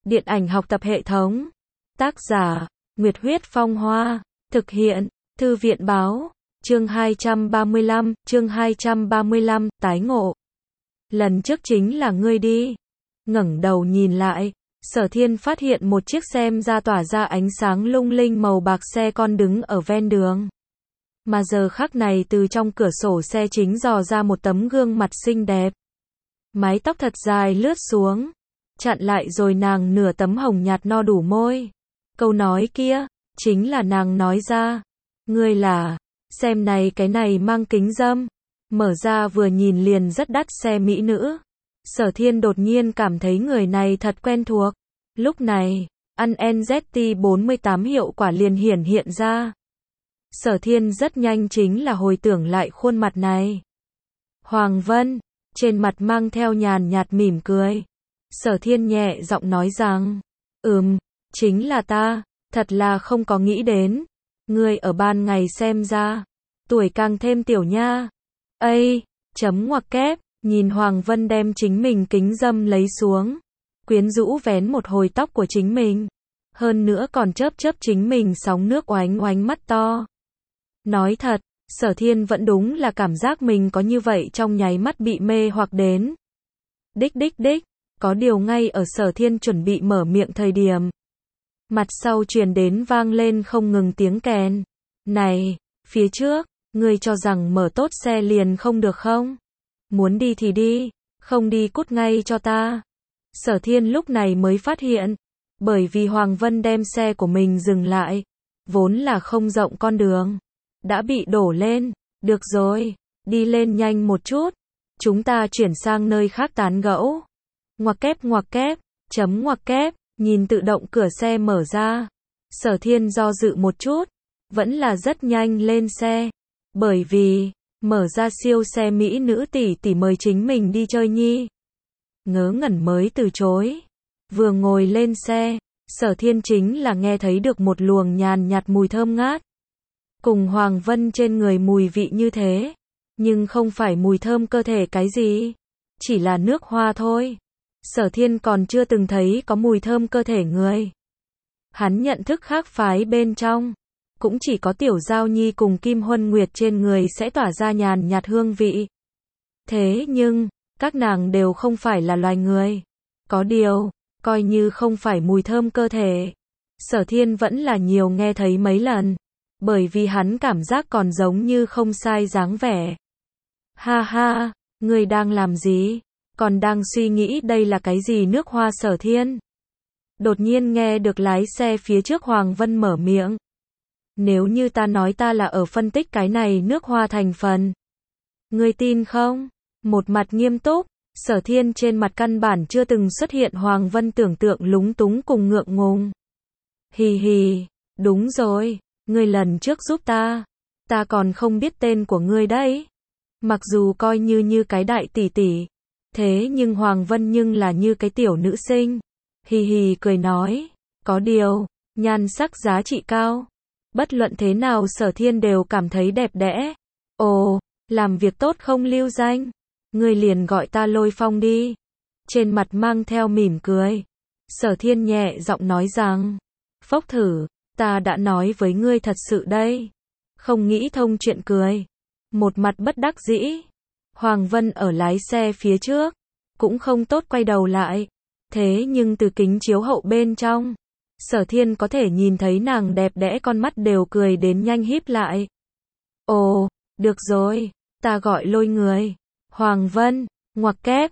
Điện ảnh học tập hệ thống. Tác giả, Nguyệt Huyết Phong Hoa. Thực hiện, Thư viện Báo. Chương 235, tái ngộ. Lần trước chính là ngươi đi. Ngẩng đầu nhìn lại, Sở Thiên phát hiện một chiếc xem ra tỏa ra ánh sáng lung linh màu bạc xe con đứng ở ven đường. Mà giờ khắc này từ trong cửa sổ xe chính dò ra một tấm gương mặt xinh đẹp. Mái tóc thật dài lướt xuống, chặn lại rồi nàng nửa tấm hồng nhạt no đủ môi. Câu nói kia, chính là nàng nói ra. Ngươi là, xem này cái này mang kính râm. Mở ra vừa nhìn liền rất đắt xe mỹ nữ. Sở Thiên đột nhiên cảm thấy người này thật quen thuộc. Lúc này, ăn NZT-48 hiệu quả liền hiển hiện ra. Sở Thiên rất nhanh chính là hồi tưởng lại khuôn mặt này. Hoàng Vân, trên mặt mang theo nhàn nhạt mỉm cười. Sở Thiên nhẹ giọng nói rằng, chính là ta, thật là không có nghĩ đến. Ngươi ở ban ngày xem ra, tuổi càng thêm tiểu nha. Ngoặc kép, nhìn Hoàng Vân đem chính mình kính râm lấy xuống. Quyến rũ vén một hồi tóc của chính mình. Hơn nữa còn chớp chính mình sóng nước oánh oánh mắt to. Nói thật, Sở Thiên vẫn đúng là cảm giác mình có như vậy trong nháy mắt bị mê hoặc đến. Đích, có điều ngay ở Sở Thiên chuẩn bị mở miệng thời điểm. Mặt sau truyền đến vang lên không ngừng tiếng kèn. Này, phía trước, ngươi cho rằng mở tốt xe liền không được không? Muốn đi thì đi, không đi cút ngay cho ta. Sở Thiên lúc này mới phát hiện, bởi vì Hoàng Vân đem xe của mình dừng lại, vốn là không rộng con đường, đã bị đổ lên. Được rồi, đi lên nhanh một chút, chúng ta chuyển sang nơi khác tán gẫu. Ngoặc kép, ngoặc kép, nhìn tự động cửa xe mở ra. Sở Thiên do dự một chút, vẫn là rất nhanh lên xe, bởi vì, mở ra siêu xe mỹ nữ tỷ mời chính mình đi chơi nhi. Ngớ ngẩn mới từ chối. Vừa ngồi lên xe, Sở Thiên chính là nghe thấy được một luồng nhàn nhạt mùi thơm ngát. Cùng Hoàng Vân trên người mùi vị như thế, nhưng không phải mùi thơm cơ thể cái gì, chỉ là nước hoa thôi. Sở Thiên còn chưa từng thấy có mùi thơm cơ thể người. Hắn nhận thức khác phái bên trong, cũng chỉ có Tiểu Giao Nhi cùng Kim Huân Nguyệt trên người sẽ tỏa ra nhàn nhạt hương vị. Thế nhưng, các nàng đều không phải là loài người. Có điều, coi như không phải mùi thơm cơ thể, Sở Thiên vẫn là nhiều nghe thấy mấy lần, bởi vì hắn cảm giác còn giống như không sai dáng vẻ. Ha, ngươi đang làm gì? Còn đang suy nghĩ đây là cái gì nước hoa? Sở Thiên đột nhiên nghe được lái xe phía trước Hoàng Vân mở miệng. Nếu như ta nói ta là ở phân tích cái này nước hoa thành phần, ngươi tin không? Một mặt nghiêm túc, Sở Thiên trên mặt căn bản chưa từng xuất hiện Hoàng Vân tưởng tượng lúng túng cùng ngượng ngùng. Hì, đúng rồi, ngươi lần trước giúp ta còn không biết tên của ngươi đấy. Mặc dù coi như cái đại tỷ tỷ, thế nhưng Hoàng Vân nhưng là như cái tiểu nữ sinh. Hì cười nói, có điều, nhan sắc giá trị cao. Bất luận thế nào Sở Thiên đều cảm thấy đẹp đẽ. Ồ, làm việc tốt không lưu danh. Ngươi liền gọi ta Lôi Phong đi. Trên mặt mang theo mỉm cười, Sở Thiên nhẹ giọng nói rằng, phốc thử, ta đã nói với ngươi thật sự đây. Không nghĩ thông chuyện cười. Một mặt bất đắc dĩ. Hoàng Vân ở lái xe phía trước, cũng không tốt quay đầu lại. Thế nhưng từ kính chiếu hậu bên trong, Sở Thiên có thể nhìn thấy nàng đẹp đẽ con mắt đều cười đến nhanh híp lại. Ồ, được rồi, ta gọi Lôi người. Hoàng Vân, ngoặc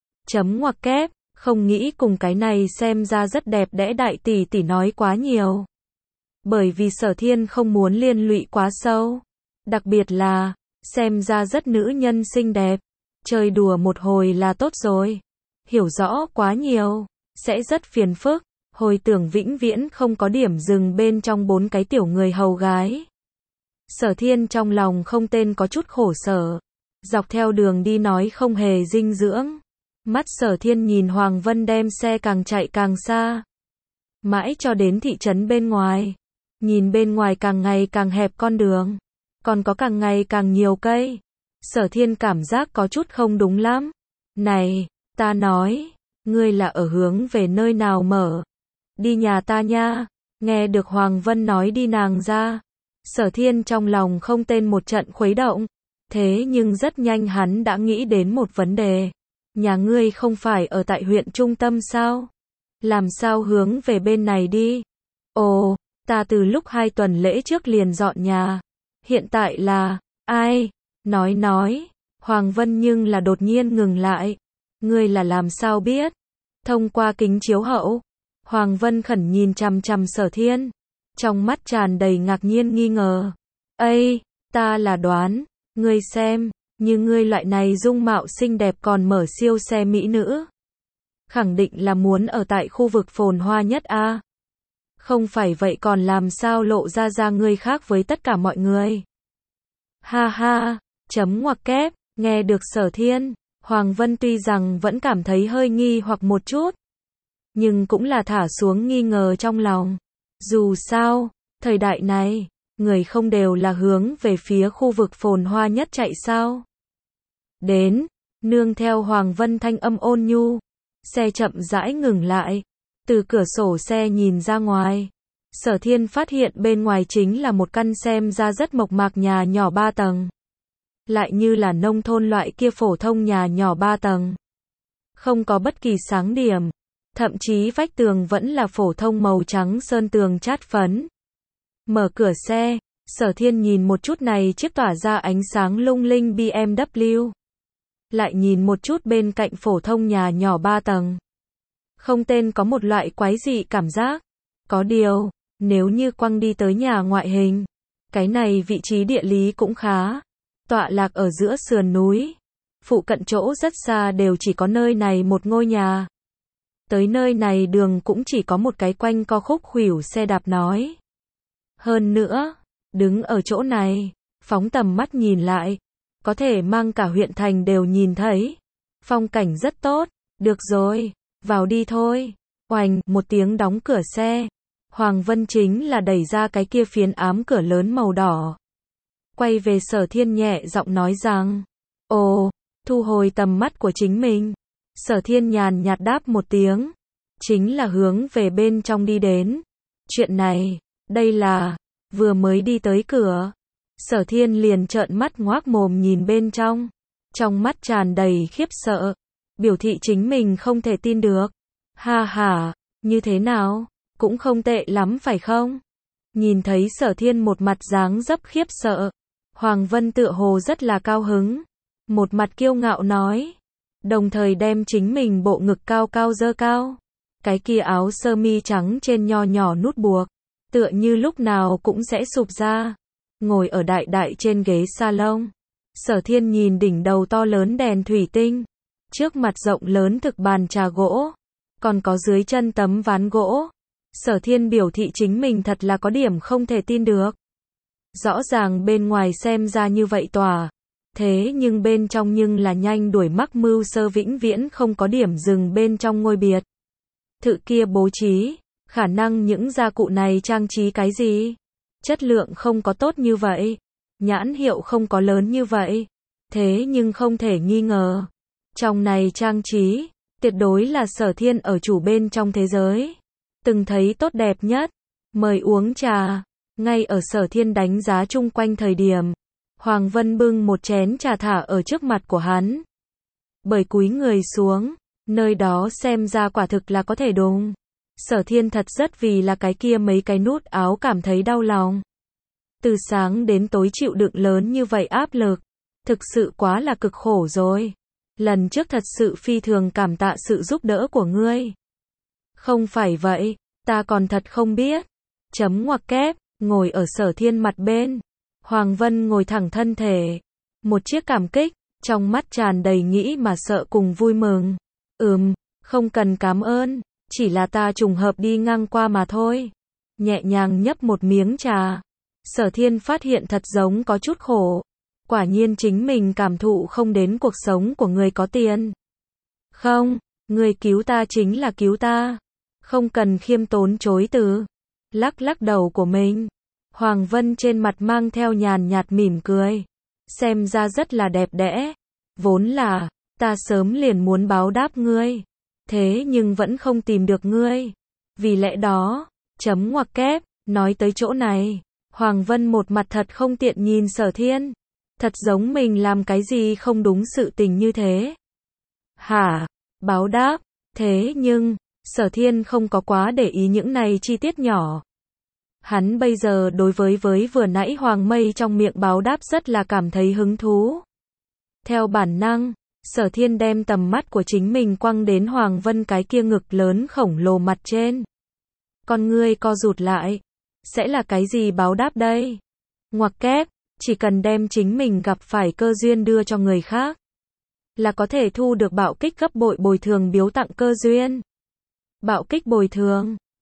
kép, không nghĩ cùng cái này xem ra rất đẹp đẽ đại tỷ nói quá nhiều. Bởi vì Sở Thiên không muốn liên lụy quá sâu. Đặc biệt là, xem ra rất nữ nhân xinh đẹp. Chơi đùa một hồi là tốt rồi. Hiểu rõ quá nhiều, sẽ rất phiền phức. Hồi tưởng vĩnh viễn không có điểm dừng bên trong 4 cái tiểu người hầu gái. Sở Thiên trong lòng không tên có chút khổ sở. Dọc theo đường đi nói không hề dinh dưỡng. Mắt Sở Thiên nhìn Hoàng Vân đem xe càng chạy càng xa. Mãi cho đến thị trấn bên ngoài. Nhìn bên ngoài càng ngày càng hẹp con đường. Còn có càng ngày càng nhiều cây. Sở Thiên cảm giác có chút không đúng lắm. Này, ta nói, ngươi là ở hướng về nơi nào mở? đi nhà ta nha. Nghe được Hoàng Vân nói đi nàng ra. Sở Thiên trong lòng không tên một trận khuấy động. Thế nhưng rất nhanh hắn đã nghĩ đến một vấn đề. Nhà ngươi không phải ở tại huyện trung tâm sao? Làm sao hướng về bên này đi? Ồ, ta từ lúc 2 tuần lễ trước liền dọn nhà. Hiện tại là, ai? Nói. Hoàng Vân nhưng là đột nhiên ngừng lại. Ngươi là làm sao biết? Thông qua kính chiếu hậu. Hoàng Vân khẩn nhìn chằm chằm Sở Thiên. Trong mắt tràn đầy ngạc nhiên nghi ngờ. Ây, ta là đoán. Ngươi xem, như ngươi loại này dung mạo xinh đẹp còn mở siêu xe mỹ nữ. Khẳng định là muốn ở tại khu vực phồn hoa nhất a. Không phải vậy còn làm sao lộ ra ngươi khác với tất cả mọi người. Ha ha, chấm ngoặc kép, nghe được Sở Thiên, Hoàng Vân tuy rằng vẫn cảm thấy hơi nghi hoặc một chút. Nhưng cũng là thả xuống nghi ngờ trong lòng. Dù sao, thời đại này, người không đều là hướng về phía khu vực phồn hoa nhất chạy sao. Đến, nương theo Hoàng Vân thanh âm ôn nhu. Xe chậm rãi ngừng lại. Từ cửa sổ xe nhìn ra ngoài. Sở Thiên phát hiện bên ngoài chính là một căn xem ra rất mộc mạc nhà nhỏ 3 tầng. Lại như là nông thôn loại kia phổ thông nhà nhỏ 3 tầng. Không có bất kỳ sáng điểm. Thậm chí vách tường vẫn là phổ thông màu trắng sơn tường chát phấn. Mở cửa xe, Sở Thiên nhìn một chút này chiếc tỏa ra ánh sáng lung linh BMW. Lại nhìn một chút bên cạnh phổ thông nhà nhỏ 3 tầng. Không tên có một loại quái dị cảm giác. Có điều, nếu như quăng đi tới nhà ngoại hình, cái này vị trí địa lý cũng khá. Tọa lạc ở giữa sườn núi. Phụ cận chỗ rất xa đều chỉ có nơi này một ngôi nhà. Tới nơi này đường cũng chỉ có một cái quanh co khúc khuỷu xe đạp nói. Hơn nữa, đứng ở chỗ này, phóng tầm mắt nhìn lại, có thể mang cả huyện thành đều nhìn thấy. Phong cảnh rất tốt, được rồi, vào đi thôi. Oành, một tiếng đóng cửa xe. Hoàng Vân chính là đẩy ra cái kia phiến ám cửa lớn màu đỏ. Quay về Sở Thiên nhẹ giọng nói rằng, ồ, thu hồi tầm mắt của chính mình. Sở Thiên nhàn nhạt đáp một tiếng, chính là hướng về bên trong đi đến. Chuyện này, đây là, vừa mới đi tới cửa. Sở Thiên liền trợn mắt ngoác mồm nhìn bên trong. Trong mắt tràn đầy khiếp sợ. Biểu thị chính mình không thể tin được. Ha ha, như thế nào? Cũng không tệ lắm phải không? Nhìn thấy Sở Thiên một mặt dáng dấp khiếp sợ. Hoàng Vân tựa hồ rất là cao hứng. Một mặt kiêu ngạo nói. Đồng thời đem chính mình bộ ngực cao cao dơ cao. Cái kia áo sơ mi trắng trên nho nhỏ nút buộc. Tựa như lúc nào cũng sẽ sụp ra. Ngồi ở đại đại trên ghế salon. Sở Thiên nhìn đỉnh đầu to lớn đèn thủy tinh. Trước mặt rộng lớn thực bàn trà gỗ. Còn có dưới chân tấm ván gỗ. Sở Thiên biểu thị chính mình thật là có điểm không thể tin được. Rõ ràng bên ngoài xem ra như vậy tòa. Thế nhưng bên trong nhưng là nhanh đuổi mắc mưu sơ vĩnh viễn không có điểm dừng bên trong ngôi biệt thự kia bố trí. Khả năng những gia cụ này trang trí cái gì? Chất lượng không có tốt như vậy. Nhãn hiệu không có lớn như vậy. Thế nhưng không thể nghi ngờ. Trong này trang trí, tuyệt đối là Sở Thiên ở chủ bên trong thế giới. Từng thấy tốt đẹp nhất. Mời uống trà. Ngay ở Sở Thiên đánh giá chung quanh thời điểm. Hoàng Vân bưng một chén trà thả ở trước mặt của hắn. Bởi cúi người xuống. Nơi đó xem ra quả thực là có thể đùng. Sở Thiên thật rất vì là cái kia mấy cái nút áo cảm thấy đau lòng. Từ sáng đến tối chịu đựng lớn như vậy áp lực. Thực sự quá là cực khổ rồi. Lần trước thật sự phi thường cảm tạ sự giúp đỡ của ngươi. Không phải vậy, ta còn thật không biết. Chấm ngoặc kép, ngồi ở Sở Thiên mặt bên. Hoàng Vân ngồi thẳng thân thể. Một chiếc cảm kích, trong mắt tràn đầy nghĩ mà sợ cùng vui mừng. Không cần cảm ơn, chỉ là ta trùng hợp đi ngang qua mà thôi. Nhẹ nhàng nhấp một miếng trà. Sở Thiên phát hiện thật giống có chút khổ. Quả nhiên chính mình cảm thụ không đến cuộc sống của người có tiền. Không, người cứu ta chính là cứu ta. Không cần khiêm tốn chối từ. Lắc lắc đầu của mình. Hoàng Vân trên mặt mang theo nhàn nhạt mỉm cười. Xem ra rất là đẹp đẽ. Vốn là, ta sớm liền muốn báo đáp ngươi. Thế nhưng vẫn không tìm được ngươi. Vì lẽ đó, chấm ngoặc kép, nói tới chỗ này, Hoàng Vân một mặt thật không tiện nhìn Sở Thiên. Thật giống mình làm cái gì không đúng sự tình như thế. Hả? Báo đáp. Thế nhưng, Sở Thiên không có quá để ý những này chi tiết nhỏ. Hắn bây giờ đối với vừa nãy Hoàng Mây trong miệng báo đáp rất là cảm thấy hứng thú. Theo bản năng, Sở Thiên đem tầm mắt của chính mình quăng đến Hoàng Vân cái kia ngực lớn khổng lồ mặt trên. Con ngươi co rụt lại. Sẽ là cái gì báo đáp đây? Ngoặc kép, chỉ cần đem chính mình gặp phải cơ duyên đưa cho người khác, là có thể thu được bạo kích gấp bội bồi thường biếu tặng cơ duyên. Bạo kích bồi thường.